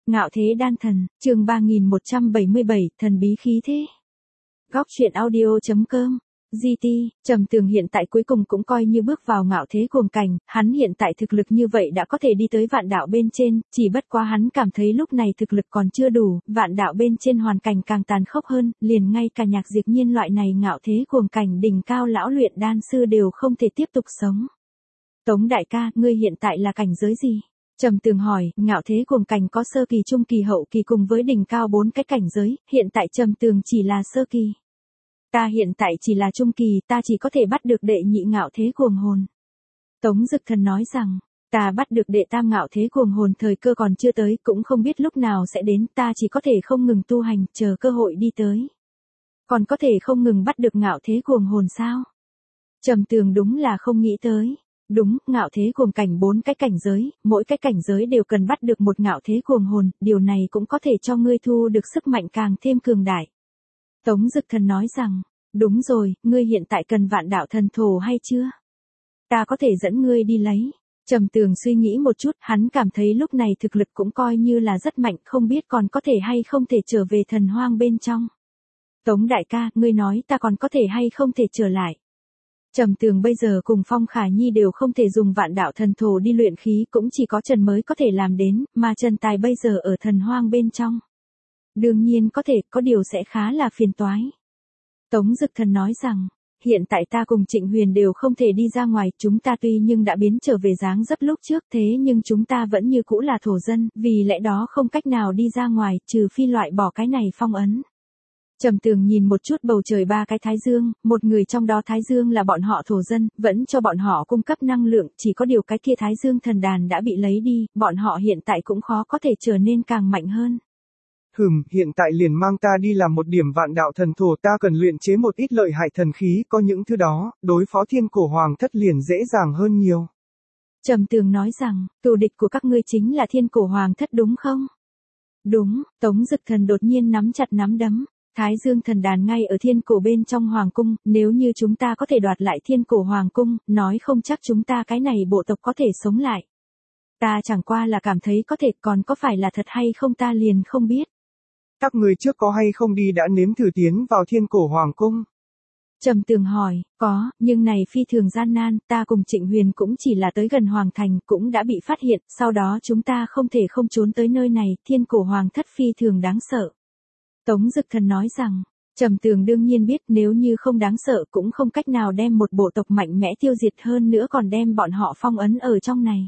Ngạo thế đan thần, chương 3177, thần bí khí thế. Góc truyện audio.com. GT, Trầm Tường hiện tại cuối cùng cũng coi như bước vào ngạo thế cuồng cảnh, hắn hiện tại thực lực như vậy đã có thể đi tới vạn đạo bên trên, chỉ bất quá hắn cảm thấy lúc này thực lực còn chưa đủ, vạn đạo bên trên hoàn cảnh càng tàn khốc hơn, liền ngay cả Nhạc Diệp Nhiên loại này ngạo thế cuồng cảnh đỉnh cao lão luyện đan sư đều không thể tiếp tục sống. Tống đại ca, ngươi hiện tại là cảnh giới gì? Trầm Tường hỏi, ngạo thế cuồng cảnh có sơ kỳ, trung kỳ, hậu kỳ cùng với đỉnh cao 4 cái cảnh giới, hiện tại Trầm Tường chỉ là sơ kỳ. Ta hiện tại chỉ là trung kỳ, ta chỉ có thể bắt được đệ nhị ngạo thế cuồng hồn. Tống Dực Thần nói rằng, ta bắt được đệ tam ngạo thế cuồng hồn thời cơ còn chưa tới, cũng không biết lúc nào sẽ đến, ta chỉ có thể không ngừng tu hành, chờ cơ hội đi tới. Còn có thể không ngừng bắt được ngạo thế cuồng hồn sao? Trầm Tường đúng là không nghĩ tới. Đúng, ngạo thế cuồng cảnh 4 cái cảnh giới, mỗi cái cảnh giới đều cần bắt được một ngạo thế cuồng hồn, điều này cũng có thể cho ngươi thu được sức mạnh càng thêm cường đại. Tống Dực Thần nói rằng, đúng rồi, ngươi hiện tại cần vạn đạo thần thổ hay chưa? Ta có thể dẫn ngươi đi lấy. Trầm Tường suy nghĩ một chút, hắn cảm thấy lúc này thực lực cũng coi như là rất mạnh, không biết còn có thể hay không thể trở về thần hoang bên trong. Tống đại ca, ngươi nói ta còn có thể hay không thể trở lại. Trầm Tường bây giờ cùng Phong Khả Nhi đều không thể dùng vạn đạo thần thổ đi luyện khí, cũng chỉ có Trần mới có thể làm đến, mà Trần Tài bây giờ ở thần hoang bên trong. Đương nhiên có thể, có điều sẽ khá là phiền toái. Tống Dực Thần nói rằng, hiện tại ta cùng Trịnh Huyền đều không thể đi ra ngoài, chúng ta tuy nhưng đã biến trở về dáng dấp lúc trước thế nhưng chúng ta vẫn như cũ là thổ dân, vì lẽ đó không cách nào đi ra ngoài, trừ phi loại bỏ cái này phong ấn. Trầm Tường nhìn một chút bầu trời 3 cái thái dương, một người trong đó thái dương là bọn họ thổ dân, vẫn cho bọn họ cung cấp năng lượng, chỉ có điều cái kia thái dương thần đàn đã bị lấy đi, bọn họ hiện tại cũng khó có thể trở nên càng mạnh hơn. Hiện tại liền mang ta đi làm một điểm vạn đạo thần thổ, ta cần luyện chế một ít lợi hại thần khí, có những thứ đó, đối phó thiên cổ hoàng thất liền dễ dàng hơn nhiều. Trầm Tường nói rằng, cừu địch của các ngươi chính là thiên cổ hoàng thất đúng không? Đúng, Tống Dực Thần đột nhiên nắm chặt nắm đấm. Thái Dương thần đàn ngay ở thiên cổ bên trong hoàng cung, nếu như chúng ta có thể đoạt lại thiên cổ hoàng cung, nói không chắc chúng ta cái này bộ tộc có thể sống lại. Ta chẳng qua là cảm thấy có thể, còn có phải là thật hay không ta liền không biết. Các người trước có hay không đi đã nếm thử tiến vào thiên cổ hoàng cung? Trầm Tường hỏi, có, nhưng này phi thường gian nan, ta cùng Trịnh Huyền cũng chỉ là tới gần hoàng thành, cũng đã bị phát hiện, sau đó chúng ta không thể không trốn tới nơi này, thiên cổ hoàng thất phi thường đáng sợ. Tống Dực Thần nói rằng, Trầm Tường đương nhiên biết nếu như không đáng sợ cũng không cách nào đem một bộ tộc mạnh mẽ tiêu diệt, hơn nữa còn đem bọn họ phong ấn ở trong này.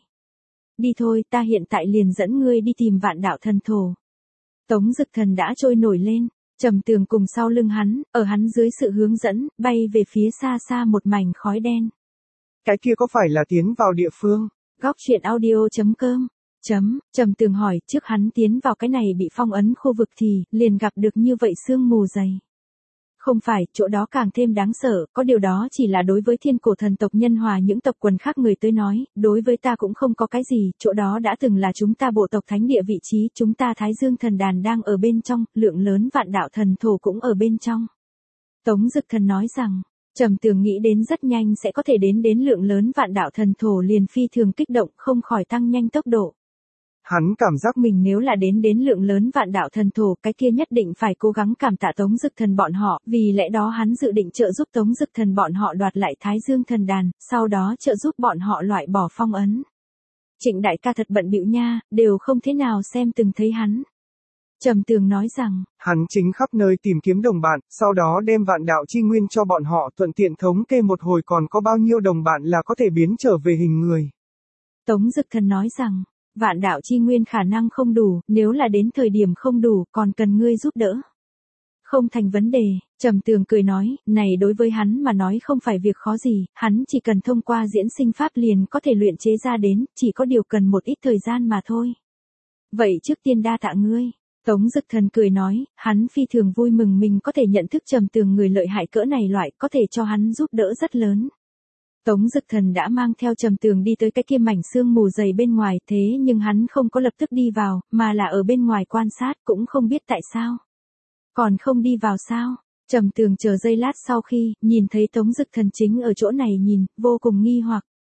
Đi thôi, ta hiện tại liền dẫn ngươi đi tìm vạn đạo thần thổ. Tống Dực Thần đã trôi nổi lên, Trầm Tường cùng sau lưng hắn, ở hắn dưới sự hướng dẫn, bay về phía xa xa một mảnh khói đen. Cái kia có phải là tiến vào địa phương? Góc truyện audio.com. Trầm Tường hỏi, trước hắn tiến vào cái này bị phong ấn khu vực thì, liền gặp được như vậy sương mù dày. Không phải, chỗ đó càng thêm đáng sợ, có điều đó chỉ là đối với thiên cổ thần tộc Nhân Hòa những tộc quần khác người tới nói, đối với ta cũng không có cái gì, chỗ đó đã từng là chúng ta bộ tộc thánh địa vị trí, chúng ta Thái Dương thần đàn đang ở bên trong, lượng lớn vạn đạo thần thổ cũng ở bên trong. Tống Dực Thần nói rằng, Trầm Tường nghĩ đến rất nhanh sẽ có thể đến lượng lớn vạn đạo thần thổ liền phi thường kích động, không khỏi tăng nhanh tốc độ. Hắn cảm giác mình nếu là đến lượng lớn vạn đạo thần thổ, cái kia nhất định phải cố gắng cảm tạ Tống Dực Thần bọn họ, vì lẽ đó hắn dự định trợ giúp Tống Dực Thần bọn họ đoạt lại Thái Dương thần đàn, sau đó trợ giúp bọn họ loại bỏ phong ấn. Trịnh đại ca thật bận bịu nha, đều không thế nào xem từng thấy hắn. Trầm Tường nói rằng, hắn chính khắp nơi tìm kiếm đồng bạn, sau đó đem vạn đạo chi nguyên cho bọn họ, thuận tiện thống kê một hồi còn có bao nhiêu đồng bạn là có thể biến trở về hình người. Tống Dực Thần nói rằng, vạn đạo chi nguyên khả năng không đủ, nếu là đến thời điểm không đủ, còn cần ngươi giúp đỡ. Không thành vấn đề, Trầm Tường cười nói, này đối với hắn mà nói không phải việc khó gì, hắn chỉ cần thông qua diễn sinh pháp liền có thể luyện chế ra đến, chỉ có điều cần một ít thời gian mà thôi. Vậy trước tiên đa tạ ngươi. Tống Dực Thần cười nói, hắn phi thường vui mừng mình có thể nhận thức Trầm Tường người lợi hại cỡ này loại, có thể cho hắn giúp đỡ rất lớn. Tống Dực Thần đã mang theo Trầm Tường đi tới cái kia mảnh sương mù dày bên ngoài, thế nhưng hắn không có lập tức đi vào, mà là ở bên ngoài quan sát, cũng không biết tại sao. Còn không đi vào sao? Trầm Tường chờ giây lát sau khi, nhìn thấy Tống Dực Thần chính ở chỗ này nhìn, vô cùng nghi hoặc.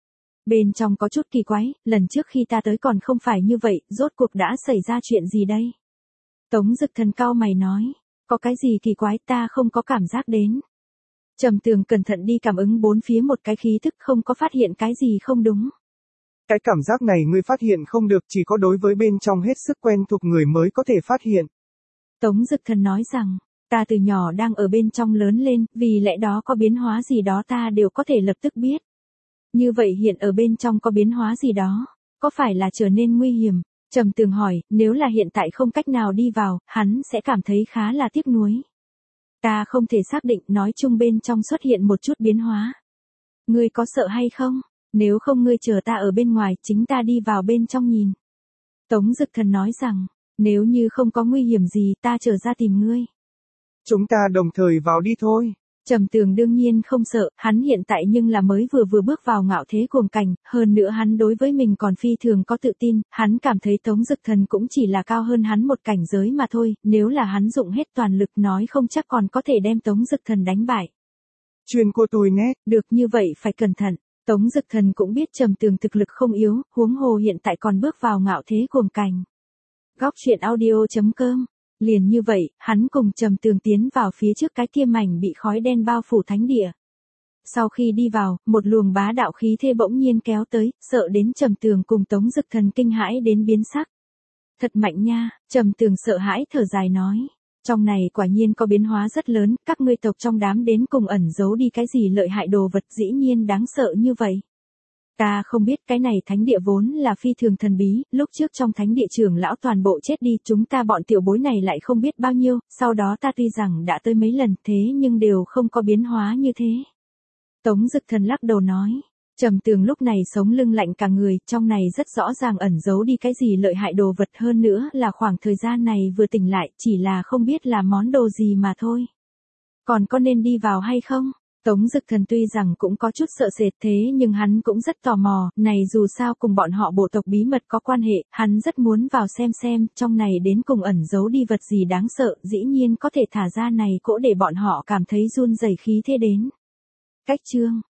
Bên trong có chút kỳ quái, lần trước khi ta tới còn không phải như vậy, rốt cuộc đã xảy ra chuyện gì đây? Tống Dực Thần cau mày nói, có cái gì kỳ quái ta không có cảm giác đến. Trầm Tường cẩn thận đi cảm ứng bốn phía một cái khí thức không có phát hiện cái gì không đúng. Cái cảm giác này ngươi phát hiện không được, chỉ có đối với bên trong hết sức quen thuộc người mới có thể phát hiện. Tống Dực Thần nói rằng, ta từ nhỏ đang ở bên trong lớn lên, vì lẽ đó có biến hóa gì đó ta đều có thể lập tức biết. Như vậy hiện ở bên trong có biến hóa gì đó, có phải là trở nên nguy hiểm? Trầm Tường hỏi, nếu là hiện tại không cách nào đi vào, hắn sẽ cảm thấy khá là tiếc nuối. Ta không thể xác định, nói chung bên trong xuất hiện một chút biến hóa. Ngươi có sợ hay không? Nếu không ngươi chờ ta ở bên ngoài, chính ta đi vào bên trong nhìn. Tống Dực Thần nói rằng, nếu như không có nguy hiểm gì ta trở ra tìm ngươi. Chúng ta đồng thời vào đi thôi. Trầm Tường đương nhiên không sợ, hắn hiện tại nhưng là mới vừa bước vào ngạo thế cuồng cảnh, hơn nữa hắn đối với mình còn phi thường có tự tin, hắn cảm thấy Tống Dực Thần cũng chỉ là cao hơn hắn một cảnh giới mà thôi, nếu là hắn dụng hết toàn lực nói không chắc còn có thể đem Tống Dực Thần đánh bại. Chuyên cô tôi nét. Được như vậy phải cẩn thận. Tống Dực Thần cũng biết Trầm Tường thực lực không yếu, huống hồ hiện tại còn bước vào ngạo thế cuồng cảnh. Góc truyện audio.com. Liền như vậy, hắn cùng Trầm Tường tiến vào phía trước cái kia mảnh bị khói đen bao phủ thánh địa. Sau khi đi vào, một luồng bá đạo khí thế bỗng nhiên kéo tới, sợ đến Trầm Tường cùng Tống Dực Thần kinh hãi đến biến sắc. Thật mạnh nha, Trầm Tường sợ hãi thở dài nói. Trong này quả nhiên có biến hóa rất lớn, các ngươi tộc trong đám đến cùng ẩn giấu đi cái gì lợi hại đồ vật dĩ nhiên đáng sợ như vậy. Ta không biết cái này thánh địa vốn là phi thường thần bí, lúc trước trong thánh địa trưởng lão toàn bộ chết đi, chúng ta bọn tiểu bối này lại không biết bao nhiêu, sau đó ta tuy rằng đã tới mấy lần thế nhưng đều không có biến hóa như thế. Tống Dực Thần lắc đầu nói, Trầm Tường lúc này sống lưng lạnh cả người, trong này rất rõ ràng ẩn giấu đi cái gì lợi hại đồ vật, hơn nữa là khoảng thời gian này vừa tỉnh lại, chỉ là không biết là món đồ gì mà thôi. Còn có nên đi vào hay không? Tống Dực Thần tuy rằng cũng có chút sợ sệt thế nhưng hắn cũng rất tò mò, này dù sao cùng bọn họ bộ tộc bí mật có quan hệ, hắn rất muốn vào xem trong này đến cùng ẩn giấu đi vật gì đáng sợ, dĩ nhiên có thể thả ra này cỗ để bọn họ cảm thấy run rẩy khí thế đến. Cách chương